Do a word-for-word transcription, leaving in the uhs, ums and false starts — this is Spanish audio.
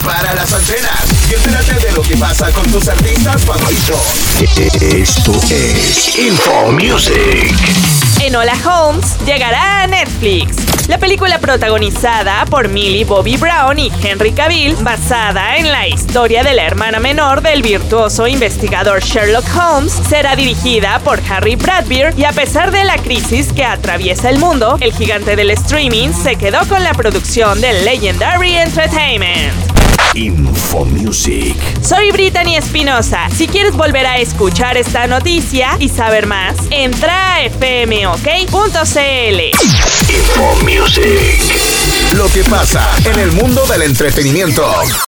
Prepara las antenas y entérate de lo que pasa con tus artistas favoritos. Esto es Info Music. Enola Holmes llegará a Netflix. La película protagonizada por Millie Bobby Brown y Henry Cavill, basada en la historia de la hermana menor del virtuoso investigador Sherlock Holmes, será dirigida por Harry Bradbeer y a pesar de la crisis que atraviesa el mundo, el gigante del streaming se quedó con la producción de Legendary Entertainment. Info Music. Soy Brittany Espinosa. Si quieres volver a escuchar esta noticia y saber más, entra a f m o k punto c l. Info Music. Lo que pasa en el mundo del entretenimiento.